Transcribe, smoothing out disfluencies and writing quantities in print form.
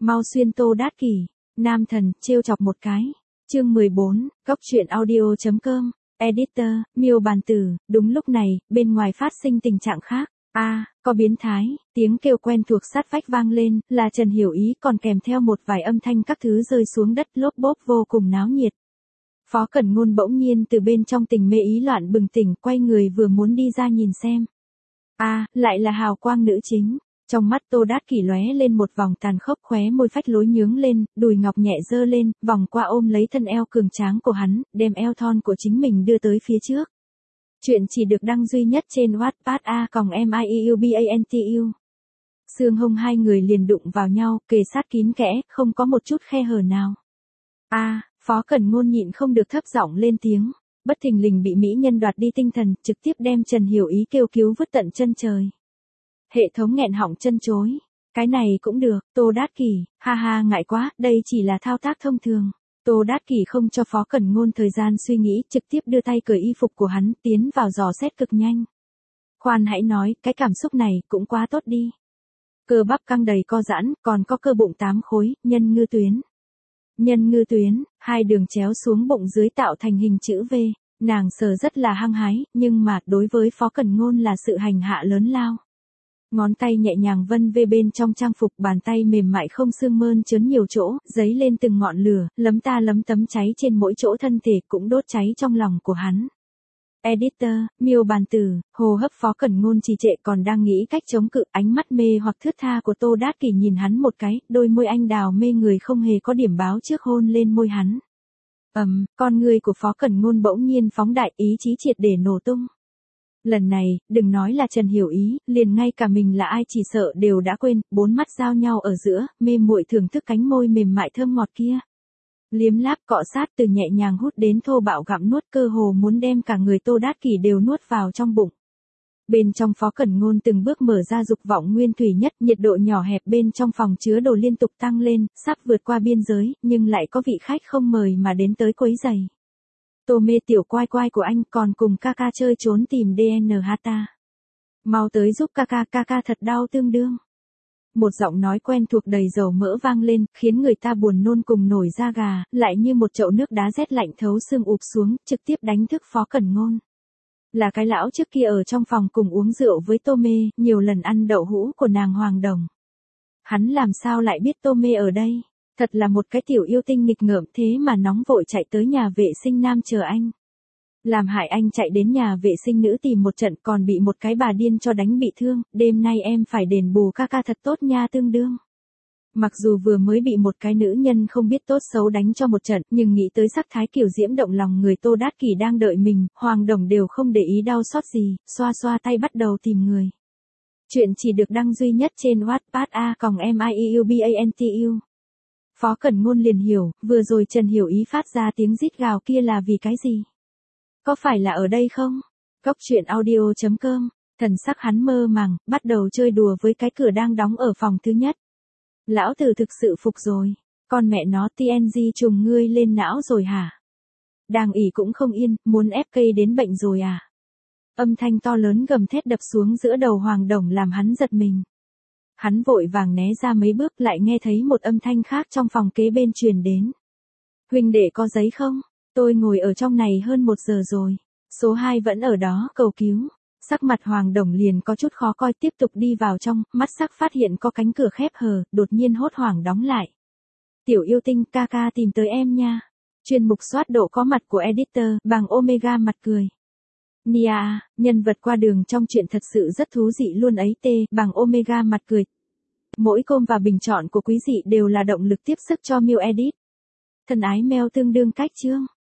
Mau xuyên Tô Đát Kỷ, nam thần, trêu chọc một cái. Chương 14, góc truyện audio.com, editor, Miêu Bàn Tử. Đúng lúc này, bên ngoài phát sinh tình trạng khác. Có biến thái, tiếng kêu quen thuộc sát vách vang lên, là Trần Hiểu Ý, còn kèm theo một vài âm thanh các thứ rơi xuống đất lốp bốp vô cùng náo nhiệt. Phó Cẩn Ngôn bỗng nhiên từ bên trong tình mê ý loạn bừng tỉnh, quay người vừa muốn đi ra nhìn xem. Lại là hào quang nữ chính. Trong mắt Tô Đát Kỷ lóe lên một vòng tàn khốc, khóe môi phách lối nhướng lên, đùi ngọc nhẹ giơ lên, vòng qua ôm lấy thân eo cường tráng của hắn, đem eo thon của chính mình đưa tới phía trước. Chuyện chỉ được đăng duy nhất trên Wattpad /MIEUBANTU. Xương hông hai người liền đụng vào nhau, kề sát kín kẽ, không có một chút khe hở nào. Phó Cẩn Ngôn nhịn không được thấp giọng lên tiếng, bất thình lình bị mỹ nhân đoạt đi tinh thần, trực tiếp đem Trần Hiểu Ý kêu cứu vứt tận chân trời. Hệ thống nghẹn họng chân chối. Cái này cũng được, Tô Đát Kỷ, ngại quá, đây chỉ là thao tác thông thường. Tô Đát Kỷ không cho Phó Cẩn Ngôn thời gian suy nghĩ, trực tiếp đưa tay cởi y phục của hắn, tiến vào dò xét cực nhanh. Khoan hãy nói, cái cảm xúc này cũng quá tốt đi. Cơ bắp căng đầy co giãn, còn có cơ bụng 8 khối, nhân ngư tuyến. Nhân ngư tuyến, hai đường chéo xuống bụng dưới tạo thành hình chữ V, nàng sờ rất là hăng hái, nhưng mà đối với Phó Cẩn Ngôn là sự hành hạ lớn lao. Ngón tay nhẹ nhàng vân về bên trong trang phục, bàn tay mềm mại không xương mơn trớn nhiều chỗ, dấy lên từng ngọn lửa, lấm ta lấm tấm cháy trên mỗi chỗ thân thể, cũng đốt cháy trong lòng của hắn. Editor, Miêu Bàn Tử. Hô hấp Phó Cẩn Ngôn trì trệ, còn đang nghĩ cách chống cự, ánh mắt mê hoặc thướt tha của Tô Đát Kỷ nhìn hắn một cái, đôi môi anh đào mê người không hề có điểm báo trước hôn lên môi hắn. Con người của Phó Cẩn Ngôn bỗng nhiên phóng đại, ý chí triệt để nổ tung. Lần này, đừng nói là Trần Hiểu Ý, liền ngay cả mình là ai chỉ sợ đều đã quên, bốn mắt giao nhau ở giữa, mê muội thưởng thức cánh môi mềm mại thơm ngọt kia. Liếm láp cọ sát, từ nhẹ nhàng hút đến thô bạo gặm nuốt, cơ hồ muốn đem cả người Tô Đát Kỷ đều nuốt vào trong bụng. Bên trong Phó Cẩn Ngôn từng bước mở ra dục vọng nguyên thủy nhất, nhiệt độ nhỏ hẹp bên trong phòng chứa đồ liên tục tăng lên, sắp vượt qua biên giới, nhưng lại có vị khách không mời mà đến tới quấy rầy. Tô mê tiểu quai quai của anh, còn cùng ca ca chơi trốn tìm DNH ta. Mau tới giúp ca ca thật đau tương đương. Một giọng nói quen thuộc đầy dầu mỡ vang lên, khiến người ta buồn nôn cùng nổi da gà, lại như một chậu nước đá rét lạnh thấu xương ụp xuống, trực tiếp đánh thức Phó Cẩn Ngôn. Là cái lão trước kia ở trong phòng cùng uống rượu với Tô mê, nhiều lần ăn đậu hũ của nàng Hoàng Đồng. Hắn làm sao lại biết Tô mê ở đây? Thật là một cái tiểu yêu tinh nghịch ngợm, thế mà nóng vội chạy tới nhà vệ sinh nam chờ anh. Làm hại anh chạy đến nhà vệ sinh nữ tìm một trận, còn bị một cái bà điên cho đánh bị thương, đêm nay em phải đền bù ca thật tốt nha tương đương. Mặc dù vừa mới bị một cái nữ nhân không biết tốt xấu đánh cho một trận, nhưng nghĩ tới sắc thái kiểu diễm động lòng người Tô Đát Kỷ đang đợi mình, Hoàng Đồng đều không để ý đau xót gì, xoa xoa tay bắt đầu tìm người. Chuyện chỉ được đăng duy nhất trên Wattpad /MIEUBANTU. Phó Cẩn Ngôn liền hiểu, vừa rồi Trần Hiểu Ý phát ra tiếng rít gào kia là vì cái gì? Có phải là ở đây không? Góc truyện audio.com, thần sắc hắn mơ màng, bắt đầu chơi đùa với cái cửa đang đóng ở phòng thứ nhất. Lão tử thực sự phục rồi, con mẹ nó TNG trùng ngươi lên não rồi hả? Đang ỉ cũng không yên, muốn ép cây đến bệnh rồi à? Âm thanh to lớn gầm thét đập xuống giữa đầu Hoàng Đồng làm hắn giật mình. Hắn vội vàng né ra mấy bước, lại nghe thấy một âm thanh khác trong phòng kế bên truyền đến. Huynh đệ có giấy không? Tôi ngồi ở trong này hơn 1 giờ rồi. Số 2 vẫn ở đó cầu cứu. Sắc mặt Hoàng Đồng liền có chút khó coi, tiếp tục đi vào trong, mắt sắc phát hiện có cánh cửa khép hờ, đột nhiên hốt hoảng đóng lại. Tiểu yêu tinh, ca tìm tới em nha. Chuyên mục soát độ có mặt của editor, bằng Omega mặt cười. Nia, nhân vật qua đường trong chuyện thật sự rất thú vị luôn ấy bằng Omega mặt cười. Mỗi com và bình chọn của quý vị đều là động lực tiếp sức cho Miu Edit. Thân ái mail tương đương cách chương.